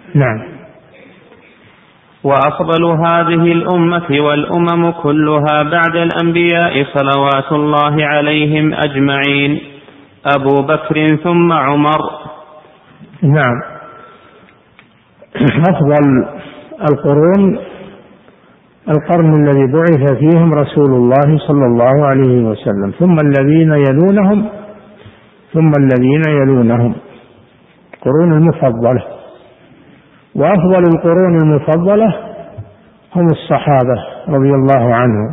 نعم. وأفضل هذه الأمة والأمم كلها بعد الأنبياء صلوات الله عليهم أجمعين أبو بكر ثم عمر. نعم. أفضل القرون القرن الذي بعث فيهم رسول الله صلى الله عليه وسلم، ثم الذين يلونهم، ثم الذين يلونهم، القرون المفضلة. وأفضل القرون المفضلة هم الصحابة رضي الله عنهم،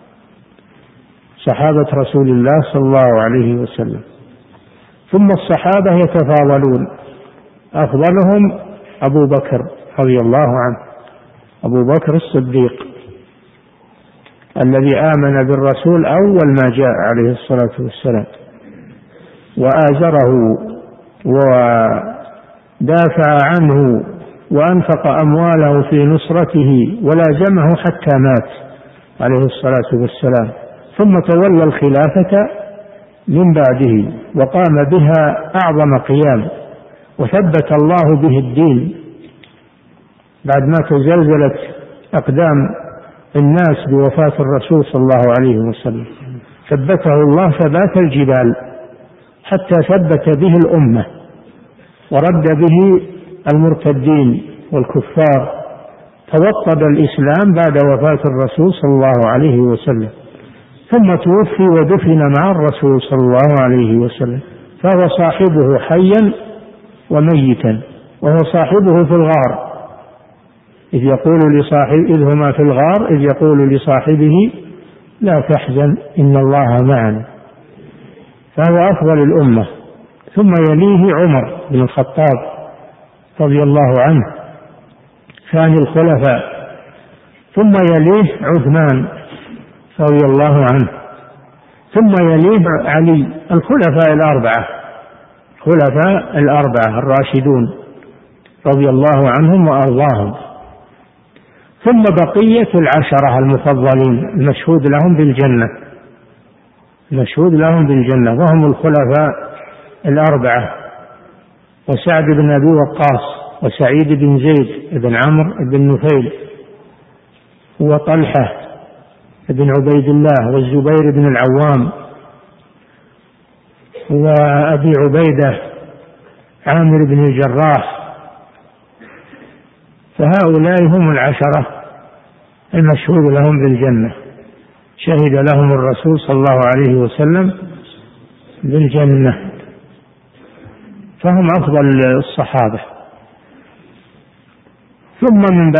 صحابة رسول الله صلى الله عليه وسلم. ثم الصحابة يتفاضلون، أفضلهم أبو بكر رضي الله عنه، أبو بكر الصديق الذي آمن بالرسول أول ما جاء عليه الصلاة والسلام، وآزره ودافع عنه وأنفق أمواله في نصرته ولازمه حتى مات عليه الصلاة والسلام، ثم تولى الخلافة من بعده وقام بها أعظم قيام، وثبت الله به الدين بعد ما تزلزلت أقدام الناس بوفاة الرسول صلى الله عليه وسلم، ثبته الله ثبات الجبال حتى ثبت به الأمة ورد به المرتدين والكفار، توطد الإسلام بعد وفاة الرسول صلى الله عليه وسلم، ثم توفي ودفن مع الرسول صلى الله عليه وسلم، فهو صاحبه حيا وميتا، وهو صاحبه في الغار إذ هما في الغار إذ يقول لصاحبه لا تحزن إن الله معنا، فهو أفضل الأمة. ثم يليه عمر بن الخطاب رضي الله عنه ثاني الخلفاء، ثم يليه عثمان رضي الله عنه، ثم يليه علي. الخلفاء الأربعة الراشدون رضي الله عنهم وأرضاهم، ثم بقية العشرة المفضلين المشهود لهم بالجنة وهم الخلفاء الأربعة: وسعد بن أبي وقاص، وسعيد بن زيد بن عمرو بن نفيل، وطلحة بن عبيد الله، والزبير بن العوام، وأبي عبيدة عامر بن الجراح. فهؤلاء هم العشرة المشهود لهم بالجنة، شهد لهم الرسول صلى الله عليه وسلم بالجنة، فهم أفضل الصحابة. ثم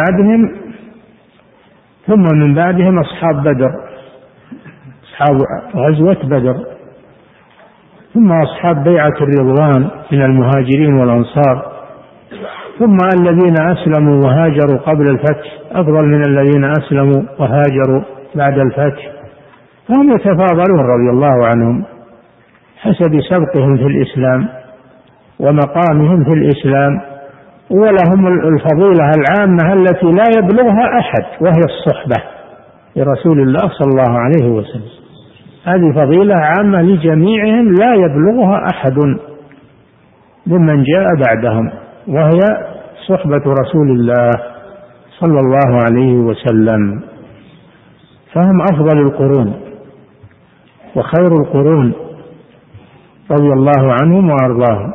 من بعدهم أصحاب بدر، أصحاب غزوة بدر، ثم أصحاب بيعة الرضوان من المهاجرين والأنصار، ثم الذين أسلموا وهاجروا قبل الفتح أفضل من الذين أسلموا وهاجروا بعد الفتح، فهم يتفاضلون رضي الله عنهم حسب سبقهم في الإسلام ومقامهم في الإسلام، ولهم الفضيلة العامة التي لا يبلغها أحد، وهي الصحبة لرسول الله صلى الله عليه وسلم. هذه فضيلة عامة لجميعهم لا يبلغها أحد ممن جاء بعدهم، وهي صحبة رسول الله صلى الله عليه وسلم. فهم أفضل القرون وخير القرون رضي الله عنهم وأرضاهم.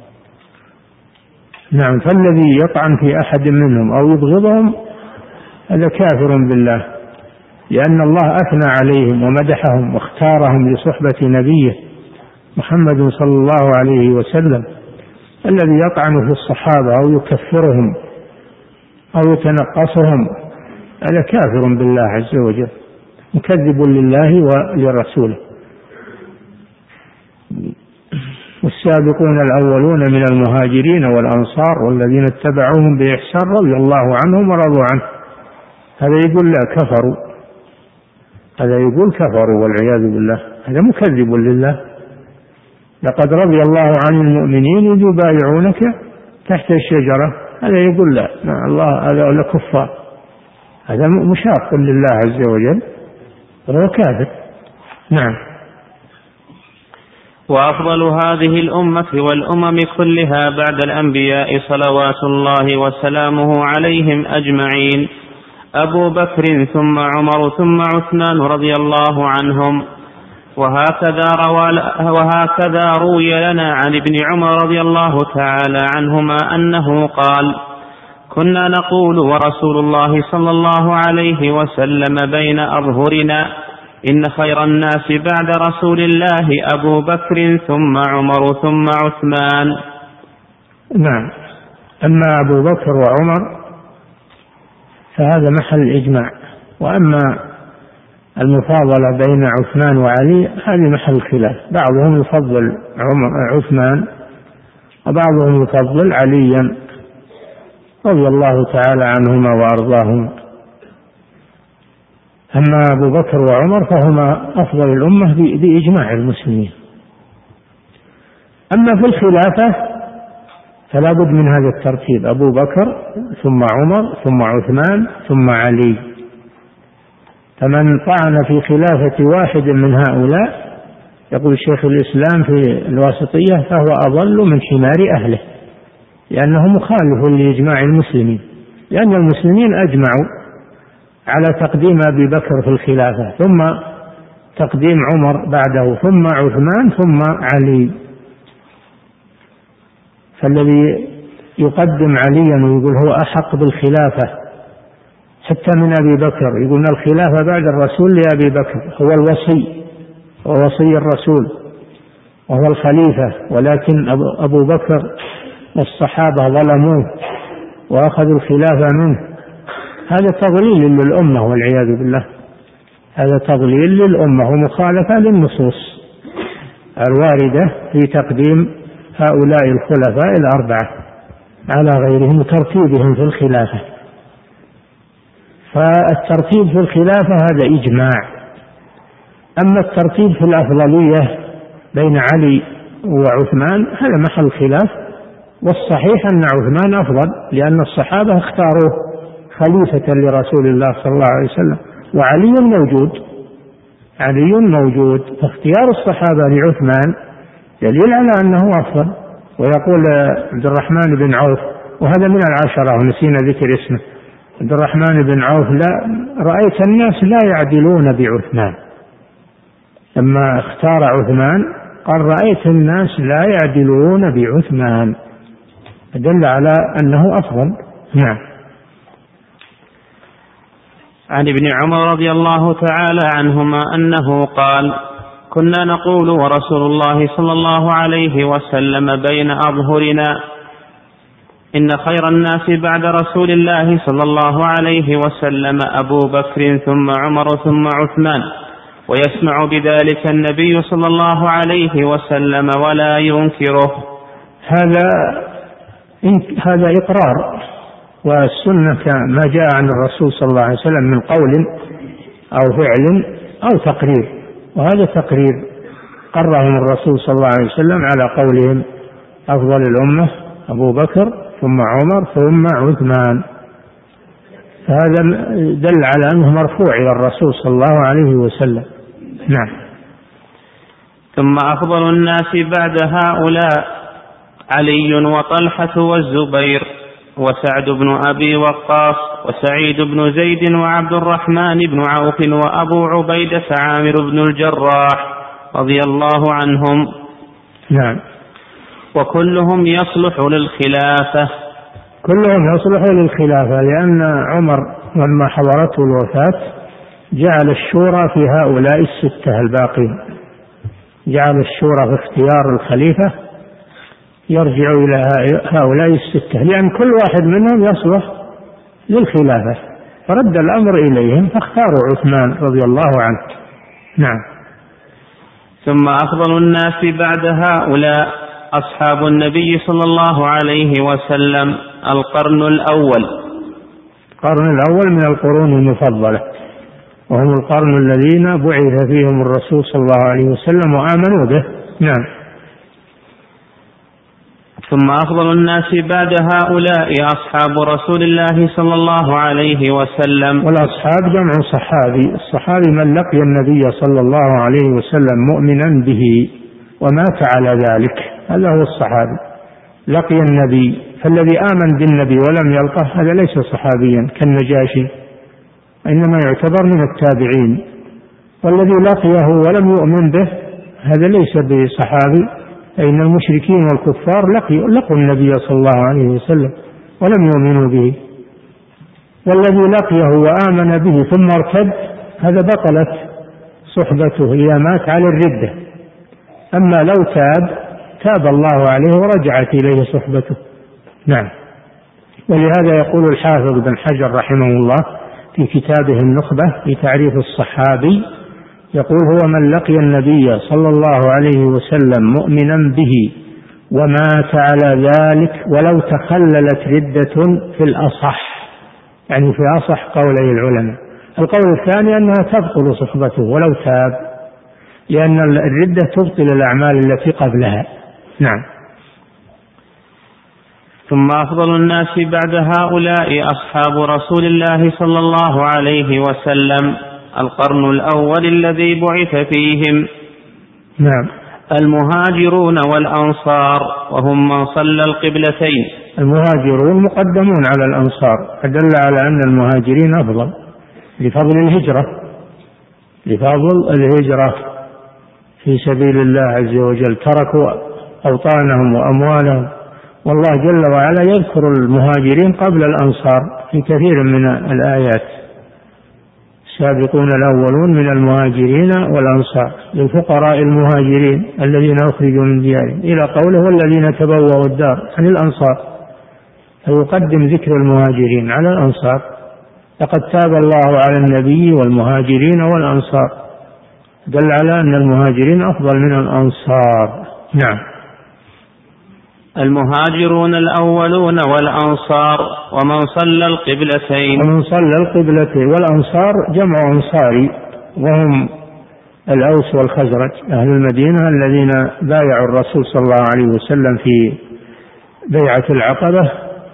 نعم. فالذي يطعن في أحد منهم أو يبغضهم هذا كافر بالله، لأن الله أثنى عليهم ومدحهم واختارهم لصحبة نبيه محمد صلى الله عليه وسلم. الذي يطعن في الصحابة أو يكفرهم أو يتنقصهم هذا كافر بالله عز وجل، مكذب لله ولرسوله. والسابقون الأولون من المهاجرين والأنصار والذين اتبعوهم بإحسان رضي الله عنهم ورضوا عنه. هذا يقول لا كفروا، هذا يقول كفروا والعياذ بالله، هذا مكذب لله. لقد رضي الله عن المؤمنين إذ يبايعونك تحت الشجرة، هذا يقول لا الله هذا لكفار، هذا مشاق لله عز وجل وهو كافر. نعم. وأفضل هذه الأمة والأمم كلها بعد الأنبياء صلوات الله وسلامه عليهم أجمعين أبو بكر ثم عمر ثم عثمان رضي الله عنهم. وهكذا روي لنا عن ابن عمر رضي الله تعالى عنهما أنه قال: كنا نقول ورسول الله صلى الله عليه وسلم بين أظهرنا: إن خير الناس بعد رسول الله أبو بكر ثم عمر ثم عثمان. نعم. أما أبو بكر وعمر فهذا محل الإجماع، وأما المفاضلة بين عثمان وعلي هذه محل الخلاف، بعضهم يفضل عثمان وبعضهم يفضل عليا رضي الله تعالى عنهما وأرضاهما. أما أبو بكر وعمر فهما أفضل الأمة بإجماع المسلمين. أما في الخلافة فلا بد من هذا الترتيب: أبو بكر ثم عمر ثم عثمان ثم علي. فمن طعن في خلافة واحد من هؤلاء، يقول شيخ الإسلام في الواسطية، فهو أضل من حمار أهله، لأنه مخالف لإجماع المسلمين، لأن المسلمين أجمعوا على تقديم أبي بكر في الخلافة، ثم تقديم عمر بعده، ثم عثمان، ثم علي. فالذي يقدم عليا ويقول هو أحق بالخلافة حتى من أبي بكر، يقول الخلافة بعد الرسول لأبي بكر، هو الوصي ووصي الرسول وهو الخليفة، ولكن أبو بكر والصحابة ظلموه وأخذوا الخلافة منه. هذا تضليل للأمة والعياذ بالله، هذا تضليل للأمة ومخالفة للنصوص الواردة في تقديم هؤلاء الخلفاء الأربعة على غيرهم وترتيبهم في الخلافة. فالترتيب في الخلافة هذا إجماع. أما الترتيب في الأفضلية بين علي وعثمان هذا محل خلاف، والصحيح أن عثمان أفضل، لأن الصحابة اختاروه خليفة لرسول الله صلى الله عليه وسلم، وعلي موجود، علي موجود، فاختيار الصحابة لعثمان دليل على أنه أفضل. ويقول عبد الرحمن بن عوف، وهذا من العشرة ونسينا ذكر اسمه، عبد الرحمن بن عوف: لا رأيت الناس لا يعدلون بعثمان. لما اختار عثمان قال: رأيت الناس لا يعدلون بعثمان، دل على أنه أفضل. نعم. عن ابن عمر رضي الله تعالى عنهما أنه قال: كنا نقول ورسول الله صلى الله عليه وسلم بين أظهرنا: إن خير الناس بعد رسول الله صلى الله عليه وسلم أبو بكر ثم عمر ثم عثمان، ويسمع بذلك النبي صلى الله عليه وسلم ولا ينكره. هذا إقرار، والسنة ما جاء عن الرسول صلى الله عليه وسلم من قول أو فعل أو تقرير، وهذا تقرير قررهم الرسول صلى الله عليه وسلم على قولهم: أفضل الأمة أبو بكر ثم عمر ثم عثمان. فهذا دل على أنه مرفوع إلى الرسول صلى الله عليه وسلم. نعم. ثم أفضل الناس بعد هؤلاء علي وطلحة والزبير وسعد بن أبي وقاص وسعيد بن زيد وعبد الرحمن بن عوف وأبو عبيدة عامر بن الجراح رضي الله عنهم. نعم. وكلهم يصلح للخلافة. كلهم يصلح للخلافة، لأن عمر لما حضرته الوفاة جعل الشورى في هؤلاء الستة الباقين، جعل الشورى في اختيار الخليفة يرجع إلى هؤلاء الستة، لأن كل واحد منهم يصلح للخلافة، فرد الأمر إليهم فاختاروا عثمان رضي الله عنه. نعم. ثم أفضل الناس بعد هؤلاء أصحاب النبي صلى الله عليه وسلم القرن الأول. القرن الأول من القرون المفضلة، وهم القرن الذين بعث فيهم الرسول صلى الله عليه وسلم وآمنوا به. نعم. ثم أفضل الناس بعد هؤلاء أصحاب رسول الله صلى الله عليه وسلم. والأصحاب جمع صحابي، الصحابي من لقي النبي صلى الله عليه وسلم مؤمنا به ومات على ذلك، هذا هو الصحابي. لقي النبي، فالذي آمن بالنبي ولم يلقه هذا ليس صحابيا كالنجاشي، إنما يعتبر من التابعين. والذي لقيه ولم يؤمن به هذا ليس بصحابي، فإن المشركين والكفار لقوا النبي صلى الله عليه وسلم ولم يؤمنوا به. والذي لقيه وآمن به ثم ارتد هذا بطلت صحبته إذا مات على الردة. أما لو تاب الله عليه ورجعت إليه صحبته. نعم. ولهذا يقول الحافظ بن حجر رحمه الله في كتابه النخبة في تعريف الصحابي، يقول: هو من لقي النبي صلى الله عليه وسلم مؤمنا به ومات على ذلك ولو تخللت ردة في الأصح، يعني في أصح قولي العلماء. القول الثاني أنها تبطل صحبته ولو تاب، لأن الردة تبطل الأعمال التي قبلها. نعم. ثم أفضل الناس بعد هؤلاء أصحاب رسول الله صلى الله عليه وسلم القرن الأول الذي بعث فيهم. نعم. المهاجرون والأنصار، وهم من صلى القبلتين. المهاجرون مقدمون على الأنصار، فدل على أن المهاجرين أفضل لفضل الهجرة في سبيل الله عز وجل، تركوا أوطانهم وأموالهم، والله جل وعلا يذكر المهاجرين قبل الأنصار في كثير من الآيات: السابقون الأولون من المهاجرين والأنصار للفقراء المهاجرين الذين أخرجوا من ديارهم، إلى قوله: والذين تبوأوا الدار، عن الأنصار، فيقدم ذكر المهاجرين على الأنصار. لقد تاب الله على النبي والمهاجرين والأنصار، دل على أن المهاجرين أفضل من الأنصار. نعم. المهاجرون الأولون والأنصار ومن صلى القبلتين. والأنصار جمع أنصاري، وهم الأوس والخزرج أهل المدينة الذين بايعوا الرسول صلى الله عليه وسلم في بيعة العقبة،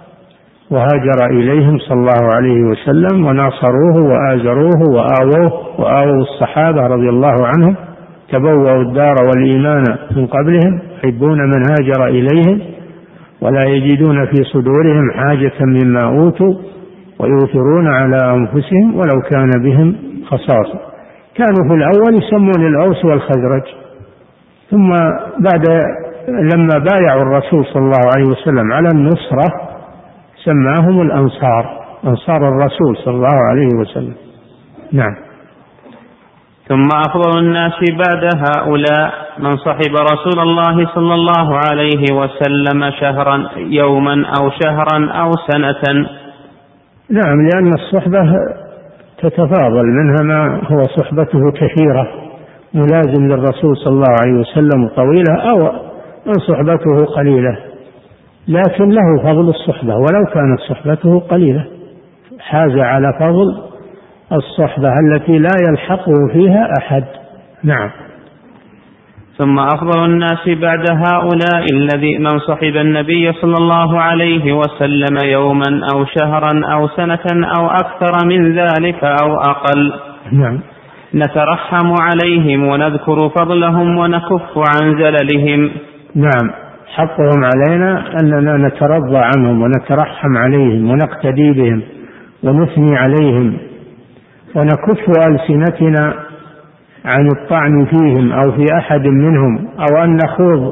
وهاجر إليهم صلى الله عليه وسلم وناصروه وآزروه وآووا الصحابة رضي الله عنهم، تبوأوا الدار والإيمان من قبلهم، يحبون من هاجر إليهم ولا يجدون في صدورهم حاجة مما أوتوا ويؤثرون على أنفسهم ولو كان بهم خصاصة. كانوا في الأول يسمون الأوس والخزرج، ثم لما بايعوا الرسول صلى الله عليه وسلم على النصرة سماهم الأنصار، أنصار الرسول صلى الله عليه وسلم. نعم. ثم أفضل الناس بعد هؤلاء من صحب رسول الله صلى الله عليه وسلم شهرا، يوما أو شهرا أو سنة. نعم، لأن الصحبة تتفاضل، منها ما هو صحبته كثيرة ملازم للرسول صلى الله عليه وسلم طويلة، أو من صحبته قليلة لكن له فضل الصحبة ولو كانت صحبته قليلة، حاز على فضل الصحبة التي لا يلحقه فيها أحد. نعم. ثم أفضل الناس بعد هؤلاء الذي من صحب النبي صلى الله عليه وسلم يوما أو شهرا أو سنة أو أكثر من ذلك أو أقل. نعم. نترحم عليهم ونذكر فضلهم ونكف عن زللهم. نعم، حقهم علينا أننا نترضى عنهم ونترحم عليهم ونقتدي بهم ونثني عليهم، ونكف ألسنتنا عن الطعن فيهم أو في أحد منهم، أو أن نخوض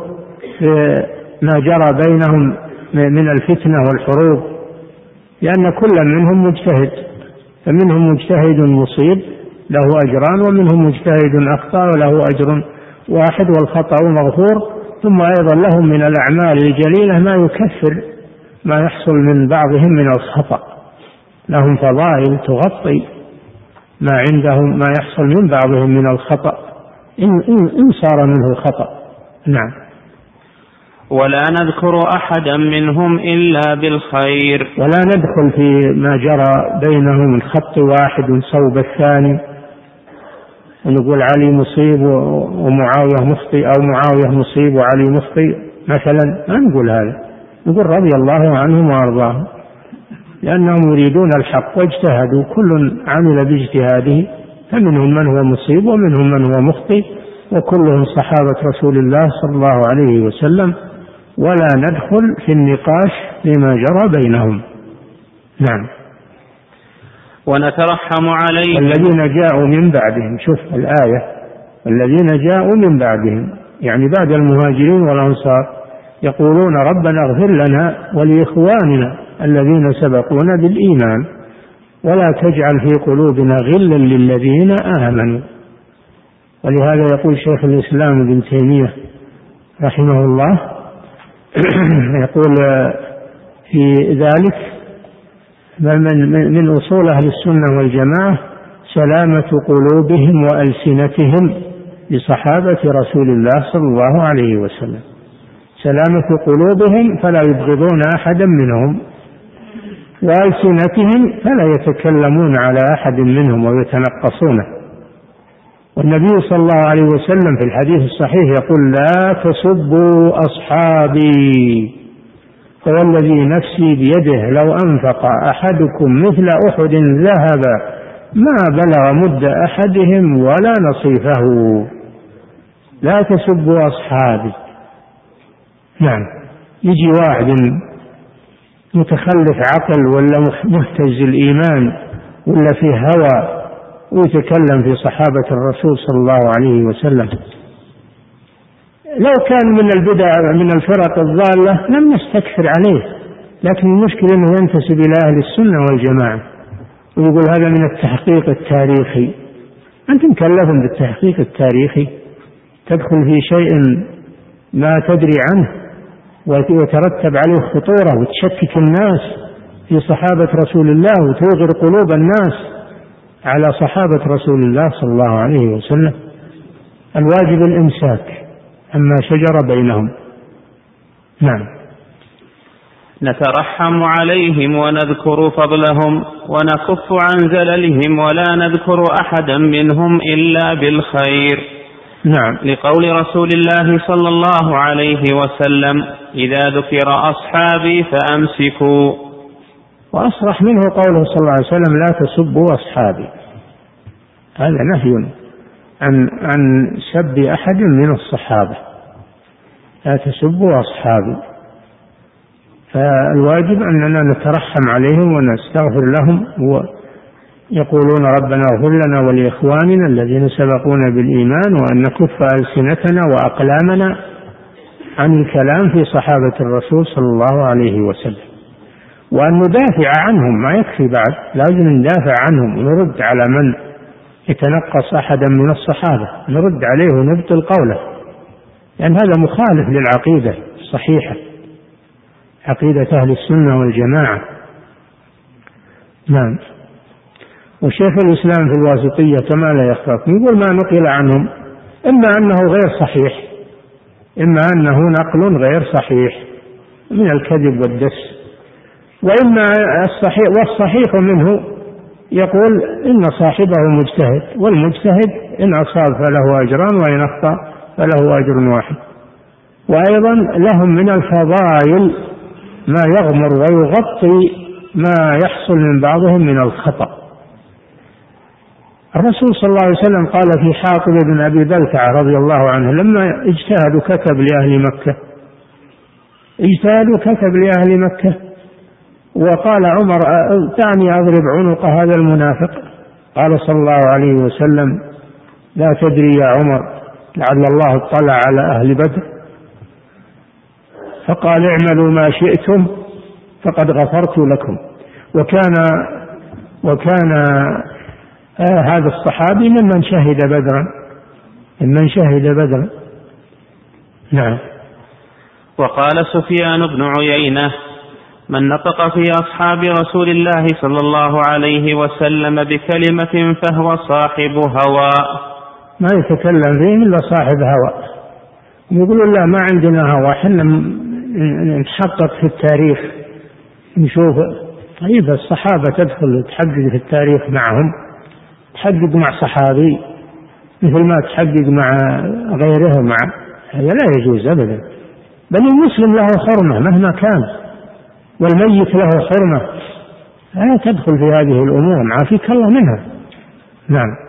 ما جرى بينهم من الفتنة والحروب، لأن كل منهم مجتهد، فمنهم مجتهد مصيب له أجران، ومنهم مجتهد أخطأ له أجر واحد والخطأ مغفور. ثم أيضا لهم من الأعمال الجليلة ما يكفر ما يحصل من بعضهم من الخطأ، لهم فضائل تغطي ما عندهم ما يحصل من بعضهم من الخطأ إن صار منه خطأ. نعم. ولا نذكر أحدا منهم إلا بالخير. ولا ندخل في ما جرى بينهم من خط واحد صوب الثاني، ونقول علي مصيب ومعاوية مخطئ، أو معاوية مصيب وعلي مخطئ مثلا، ما نقول هذا، نقول رضي الله عنهم وأرضاهم، لأنهم يريدون الحق واجتهدوا، كل عمل باجتهاده، فمنهم من هو مصيب ومنهم من هو مخطئ، وكلهم صحابة رسول الله صلى الله عليه وسلم، ولا ندخل في النقاش فيما جرى بينهم. نعم. ونترحم عليهم. الذين جاءوا من بعدهم، شوف الآية، الذين جاءوا من بعدهم يعني بعد المهاجرين والأنصار، يقولون ربنا اغفر لنا ولإخواننا الذين سبقونا بالإيمان ولا تجعل في قلوبنا غلا للذين آمنوا. ولهذا يقول شيخ الإسلام ابن تيمية رحمه الله يقول في ذلك من أصول أهل السنة والجماعة سلامة قلوبهم وألسنتهم لصحابة رسول الله صلى الله عليه وسلم، سلامة قلوبهم فلا يبغضون أحدا منهم، وألسنتهم فلا يتكلمون على أحد منهم ويتنقصونه. والنبي صلى الله عليه وسلم في الحديث الصحيح يقول لا تسبوا أصحابي فوالذي نفسي بيده لو أنفق أحدكم مثل أحد ذهبا ما بلغ مد أحدهم ولا نصيفه. لا تسبوا أصحابي. نعم. يجي واحد متخلف عقل ولا مهتز الإيمان ولا فيه هوى ويتكلم في صحابة الرسول صلى الله عليه وسلم، لو كان من البدع من الفرق الضالة لم نستكثر عليه، لكن المشكلة أنه ينتسب إلى أهل السنة والجماعة ويقول هذا من التحقيق التاريخي. أنت مكلف بالتحقيق التاريخي، تدخل في شيء ما تدري عنه ويترتب عليه خطورة وتشكك الناس في صحابة رسول الله وتوغر قلوب الناس على صحابة رسول الله صلى الله عليه وسلم. الواجب الإمساك عما شجر بينهم. نعم. نترحم عليهم ونذكر فضلهم ونكف عن زللهم ولا نذكر أحدا منهم إلا بالخير. نعم. لقول رسول الله صلى الله عليه وسلم إذا ذكر أصحابي فأمسكوا. وأصرح منه قوله صلى الله عليه وسلم لا تسبوا أصحابي، هذا نهي عن سب أحد من الصحابة، لا تسبوا أصحابي. فالواجب أننا نترحم عليهم ونستغفر لهم، ويقولون ربنا اغفر لنا ولإخواننا الذين سبقونا بالإيمان، وأن نكف ألسنتنا وأقلامنا عن الكلام في صحابة الرسول صلى الله عليه وسلم، وأن ندافع عنهم. ما يكفي بعد، لازم ندافع عنهم ونرد على من يتنقص أحدا من الصحابة، نرد عليه ونبطل قوله، لأن هذا مخالف للعقيدة الصحيحة، عقيدة أهل السنة والجماعة. نعم. وشيخ الإسلام في الواسطية كما لا يخفاكم يقول ما نقل عنهم إما أنه غير صحيح، إما أنه نقل غير صحيح من الكذب والدس، وإما الصحيح، والصحيح منه يقول إن صاحبه مجتهد، والمجتهد إن أصاب فله أجران وإن أخطأ فله أجر واحد. وأيضا لهم من الفضائل ما يغمر ويغطي ما يحصل من بعضهم من الخطأ. الرسول صلى الله عليه وسلم قال في حاطب بن أبي بلتعة رضي الله عنه لما اجتهدوا كتب لأهل مكة، اجتهدوا كتب لأهل مكة، وقال عمر دعني أضرب عنق هذا المنافق، قال صلى الله عليه وسلم لا تدري يا عمر لعل الله اطلع على أهل بدر، فقال اعملوا ما شئتم فقد غفرت لكم. وكان هذا الصحابي ممن شهد بدرا. نعم. وقال سفيان بن عيينة من نطق في أصحاب رسول الله صلى الله عليه وسلم بكلمة فهو صاحب هوى. ما يتكلم فيه إلا صاحب هوى. يقولون لا ما عندنا هوى، حنا نحقق في التاريخ نشوف. طيب الصحابة تدخل تحقق في التاريخ معهم، تحقق مع صحابي مثل ما تحقق مع غيره، هذا لا يجوز أبدا. بل المسلم له حرمة مهما كان، والميت له حرمة، لا تدخل في هذه الأمور، عافيك الله منها. نعم.